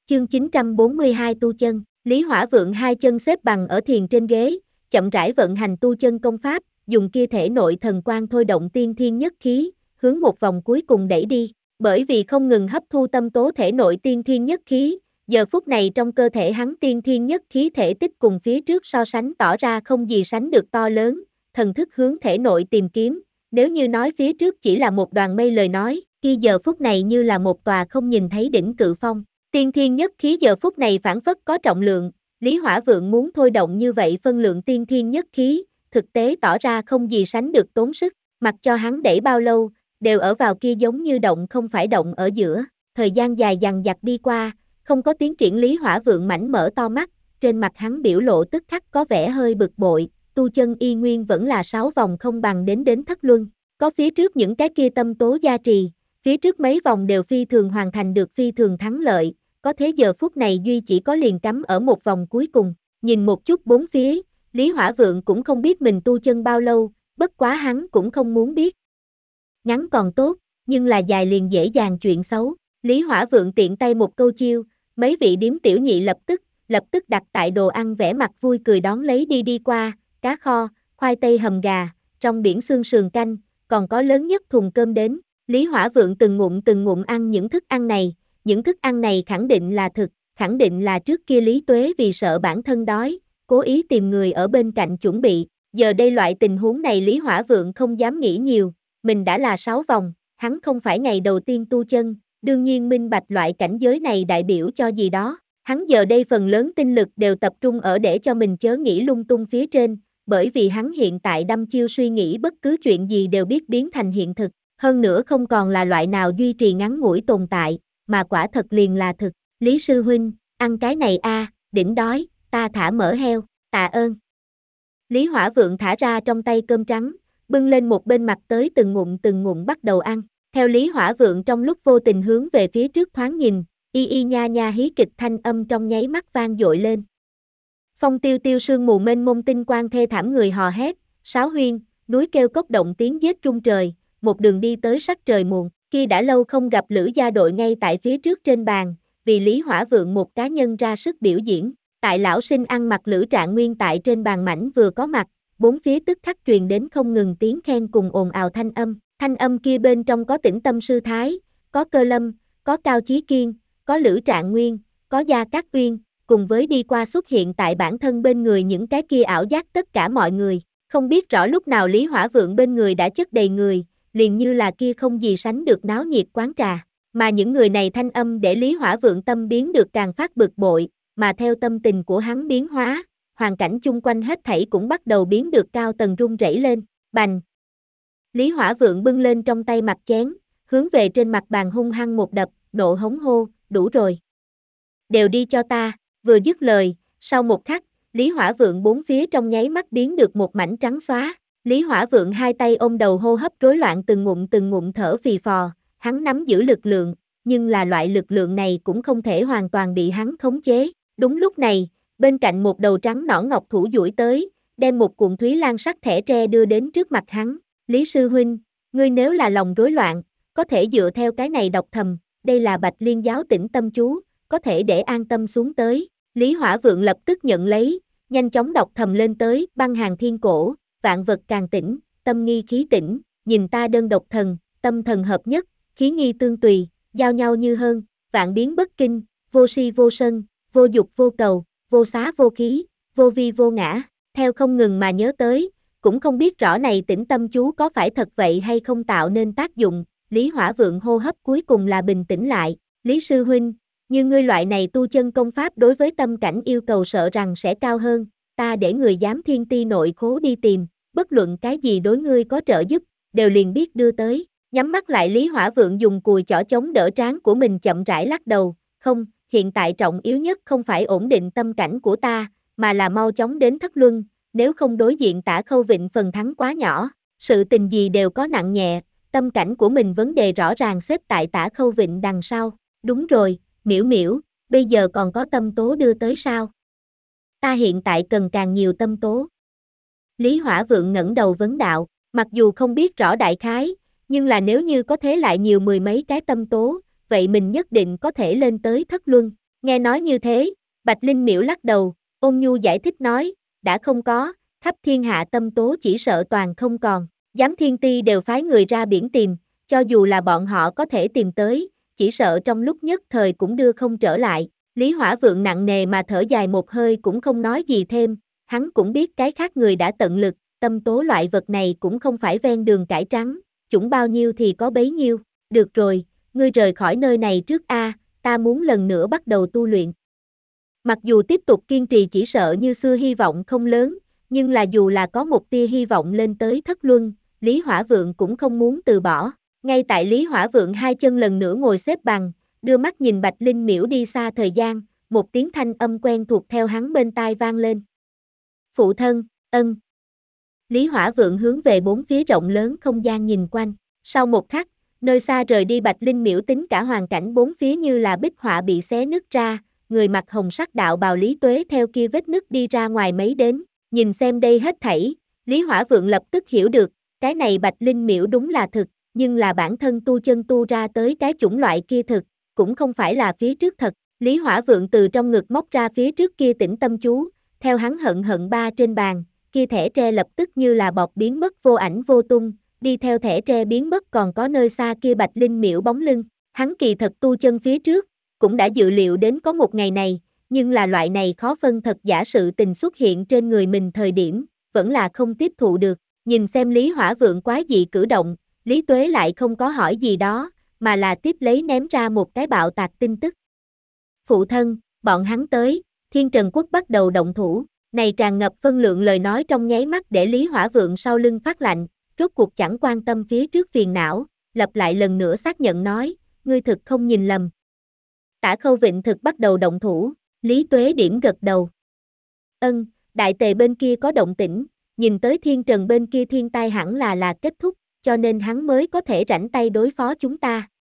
Chương 942 tu chân, Lý Hỏa Vượng hai chân xếp bằng ở thiền trên ghế, chậm rãi vận hành tu chân công pháp, dùng kia thể nội thần quang thôi động tiên thiên nhất khí, hướng một vòng cuối cùng đẩy đi. Bởi vì không ngừng hấp thu tâm tố thể nội tiên thiên nhất khí, giờ phút này trong cơ thể hắn tiên thiên nhất khí thể tích cùng phía trước so sánh tỏ ra không gì sánh được to lớn, thần thức hướng thể nội tìm kiếm, nếu như nói phía trước chỉ là một đoàn mây lời nói, khi giờ phút này như là một tòa không nhìn thấy đỉnh cự phong. Tiên thiên nhất khí giờ phút này phản phất có trọng lượng, Lý Hỏa Vượng muốn thôi động như vậy phân lượng tiên thiên nhất khí, thực tế tỏ ra không gì sánh được tốn sức, mặc cho hắn đẩy bao lâu, đều ở vào kia giống như động không phải động ở giữa, thời gian dài dằng dặc đi qua, không có tiến triển. Lý Hỏa Vượng mảnh mở to mắt, trên mặt hắn biểu lộ tức khắc có vẻ hơi bực bội, tu chân y nguyên vẫn là 6 vòng không bằng đến thất luân, có phía trước những cái kia tâm tố gia trì, phía trước mấy vòng đều phi thường hoàn thành được phi thường thắng lợi, có thế giờ phút này duy chỉ có liền cắm ở một vòng cuối cùng, nhìn một chút bốn phía, Lý Hỏa Vượng cũng không biết mình tu chân bao lâu, bất quá hắn cũng không muốn biết. Ngắn còn tốt, nhưng là dài liền dễ dàng chuyện xấu, Lý Hỏa Vượng tiện tay một câu chiêu, mấy vị điếm tiểu nhị lập tức đặt tại đồ ăn vẻ mặt vui cười đón lấy đi qua, cá kho, khoai tây hầm gà, trong biển xương sườn canh, còn có lớn nhất thùng cơm đến. Lý Hỏa Vượng từng ngụm ăn những thức ăn này khẳng định là thực, khẳng định là trước kia Lý Tuế vì sợ bản thân đói, cố ý tìm người ở bên cạnh chuẩn bị, giờ đây loại tình huống này Lý Hỏa Vượng không dám nghĩ nhiều, mình đã là 6 vòng, hắn không phải ngày đầu tiên tu chân, đương nhiên minh bạch loại cảnh giới này đại biểu cho gì đó, hắn giờ đây phần lớn tinh lực đều tập trung ở để cho mình chớ nghĩ lung tung phía trên, bởi vì hắn hiện tại đăm chiêu suy nghĩ bất cứ chuyện gì đều biết biến thành hiện thực. Hơn nữa không còn là loại nào duy trì ngắn ngủi tồn tại, mà quả thật liền là thực. Lý sư huynh, ăn cái này a, đỉnh đói, ta thả mỡ heo, tạ ơn. Lý Hỏa Vượng thả ra trong tay cơm trắng, bưng lên một bên mặt tới từng ngụm bắt đầu ăn. Theo Lý Hỏa Vượng trong lúc vô tình hướng về phía trước thoáng nhìn, y nha nha hí kịch thanh âm trong nháy mắt vang dội lên. Phong tiêu tiêu sương mù mênh mông tinh quang thê thảm người hò hét, sáo huyên, núi kêu cốc động tiếng giết rung trời. Một đường đi tới sắc trời muộn, khi đã lâu không gặp Lữ gia đội ngay tại phía trước trên bàn, vì Lý Hỏa Vượng một cá nhân ra sức biểu diễn, tại lão sinh ăn mặc Lữ Trạng Nguyên tại trên bàn mảnh vừa có mặt, bốn phía tức khắc truyền đến không ngừng tiếng khen cùng ồn ào thanh âm kia bên trong có Tĩnh Tâm Sư Thái, có Cơ Lâm, có Cao Chí Kiên, có Lữ Trạng Nguyên, có Gia Cát Uyên, cùng với đi qua xuất hiện tại bản thân bên người những cái kia ảo giác tất cả mọi người, không biết rõ lúc nào Lý Hỏa Vượng bên người đã chất đầy người, liền như là kia không gì sánh được náo nhiệt quán trà, mà những người này thanh âm để Lý Hỏa Vượng tâm biến được càng phát bực bội, mà theo tâm tình của hắn biến hóa, hoàn cảnh chung quanh hết thảy cũng bắt đầu biến được cao tầng rung rẩy lên, bành. Lý Hỏa Vượng bưng lên trong tay mặt chén, hướng về trên mặt bàn hung hăng một đập, nộ hống hô, đủ rồi. Đều đi cho ta, vừa dứt lời, sau một khắc, Lý Hỏa Vượng bốn phía trong nháy mắt biến được một mảnh trắng xóa. Lý Hỏa Vượng hai tay ôm đầu hô hấp rối loạn từng ngụm thở phì phò, hắn nắm giữ lực lượng, nhưng là loại lực lượng này cũng không thể hoàn toàn bị hắn khống chế. Đúng lúc này, bên cạnh một đầu trắng nõn ngọc thủ duỗi tới, đem một cuộn thúy lan sắc thẻ tre đưa đến trước mặt hắn. Lý sư huynh, ngươi nếu là lòng rối loạn, có thể dựa theo cái này đọc thầm, đây là Bạch Liên giáo tĩnh tâm chú, có thể để an tâm xuống tới. Lý Hỏa Vượng lập tức nhận lấy, nhanh chóng đọc thầm lên tới, băng hàng thiên cổ. Vạn vật càng tĩnh, tâm nghi khí tĩnh, nhìn ta đơn độc thần, tâm thần hợp nhất, khí nghi tương tùy, giao nhau như hơn, vạn biến bất kinh, vô si vô sân, vô dục vô cầu, vô xá vô khí, vô vi vô ngã, theo không ngừng mà nhớ tới, cũng không biết rõ này tĩnh tâm chú có phải thật vậy hay không tạo nên tác dụng, Lý Hỏa Vượng hô hấp cuối cùng là bình tĩnh lại, Lý sư huynh, như ngươi loại này tu chân công pháp đối với tâm cảnh yêu cầu sợ rằng sẽ cao hơn. Ta để người giám thiên ti nội khố đi tìm, bất luận cái gì đối ngươi có trợ giúp, đều liền biết đưa tới. Nhắm mắt lại Lý Hỏa Vượng dùng cùi chỏ chống đỡ trán của mình chậm rãi lắc đầu, không, hiện tại trọng yếu nhất không phải ổn định tâm cảnh của ta, mà là mau chóng đến thất luân, nếu không đối diện Tả Khâu Vịnh phần thắng quá nhỏ, sự tình gì đều có nặng nhẹ, tâm cảnh của mình vấn đề rõ ràng xếp tại Tả Khâu Vịnh đằng sau. Đúng rồi, Miễu Miễu, bây giờ còn có tâm tố đưa tới sao? Ta hiện tại cần càng nhiều tâm tố. Lý Hỏa Vượng ngẩng đầu vấn đạo, mặc dù không biết rõ đại khái, nhưng là nếu như có thế lại nhiều mười mấy cái tâm tố, vậy mình nhất định có thể lên tới thất luân. Nghe nói như thế, Bạch Linh Miễu lắc đầu, ôn nhu giải thích nói, đã không có, khắp thiên hạ tâm tố chỉ sợ toàn không còn, giám thiên ti đều phái người ra biển tìm, cho dù là bọn họ có thể tìm tới, chỉ sợ trong lúc nhất thời cũng đưa không trở lại. Lý Hỏa Vượng nặng nề mà thở dài một hơi cũng không nói gì thêm, hắn cũng biết cái khác người đã tận lực, tâm tố loại vật này cũng không phải ven đường cải trắng, chủng bao nhiêu thì có bấy nhiêu, được rồi, ngươi rời khỏi nơi này trước a, ta muốn lần nữa bắt đầu tu luyện. Mặc dù tiếp tục kiên trì chỉ sợ như xưa hy vọng không lớn, nhưng là dù là có một tia hy vọng lên tới thất luân, Lý Hỏa Vượng cũng không muốn từ bỏ. Ngay tại Lý Hỏa Vượng hai chân lần nữa ngồi xếp bằng, đưa mắt nhìn Bạch Linh Miễu đi xa thời gian, một tiếng thanh âm quen thuộc theo hắn bên tai vang lên. Phụ thân, ân. Lý Hỏa Vượng hướng về bốn phía rộng lớn không gian nhìn quanh. Sau một khắc, nơi xa rời đi Bạch Linh Miễu tính cả hoàn cảnh bốn phía như là bích họa bị xé nứt ra, người mặc hồng sắc đạo bào Lý Tuế theo kia vết nứt đi ra ngoài mấy đến, nhìn xem đây hết thảy, Lý Hỏa Vượng lập tức hiểu được, cái này Bạch Linh Miễu đúng là thực, nhưng là bản thân tu chân tu ra tới cái chủng loại kia thực, cũng không phải là phía trước thật. Lý Hỏa Vượng từ trong ngực móc ra phía trước kia tĩnh tâm chú, theo hắn hận hận ba trên bàn, kia thẻ tre lập tức như là bọt biến mất vô ảnh vô tung, đi theo thẻ tre biến mất còn có nơi xa kia Bạch Linh Miễu bóng lưng, hắn kỳ thật tu chân phía trước, cũng đã dự liệu đến có một ngày này, nhưng là loại này khó phân thật giả sự tình xuất hiện trên người mình thời điểm, vẫn là không tiếp thụ được, nhìn xem Lý Hỏa Vượng quái dị cử động, Lý Tuế lại không có hỏi gì đó, mà là tiếp lấy ném ra một cái bạo tạc tin tức. Phụ thân, bọn hắn tới, Thiên Trần Quốc bắt đầu động thủ, này tràn ngập phân lượng lời nói trong nháy mắt để Lý Hỏa Vượng sau lưng phát lạnh, rốt cuộc chẳng quan tâm phía trước phiền não, lặp lại lần nữa xác nhận nói, ngươi thực không nhìn lầm. Tả Khâu Vịnh thực bắt đầu động thủ, Lý Tuế điểm gật đầu. Ân, đại tề bên kia có động tĩnh, nhìn tới Thiên Trần bên kia thiên tai hẳn là kết thúc, cho nên hắn mới có thể rảnh tay đối phó chúng ta.